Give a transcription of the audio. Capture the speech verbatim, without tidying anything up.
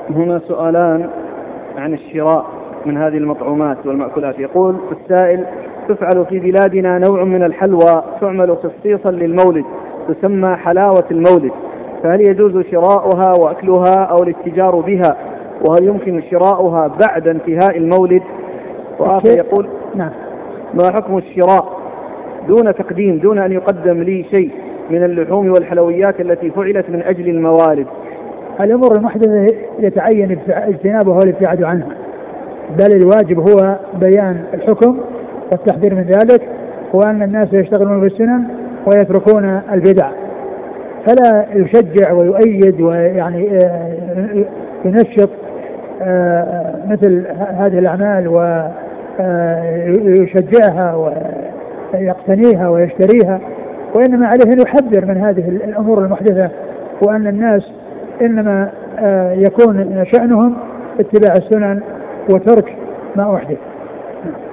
هنا سؤالان عن الشراء من هذه المطعومات والمأكولات. يقول السائل: تفعل في بلادنا نوع من الحلوى تعمل خصيصا للمولد تسمى حلاوة المولد، فهل يجوز شراؤها وأكلها أو الاتجار بها؟ وهل يمكن شراؤها بعد انتهاء المولد؟ وآخر يقول: نعم. ما حكم الشراء دون تقديم دون أن يقدم لي شيء من اللحوم والحلويات التي فعلت من أجل الموالد؟ الأمور المحدثة يتعين اجتنابها والابتعاد عنها، بل الواجب هو بيان الحكم والتحذير من ذلك، وأن الناس يشتغلون بالسنن ويتركون البدع، فلا يشجع ويؤيد ويعني ينشط مثل هذه الأعمال ويشجعها ويقتنيها ويشتريها، وإنما عليه أن يحذر من هذه الأمور المحدثة، وأن الناس إنما يكون شأنهم اتباع السنن وترك ما أحدث.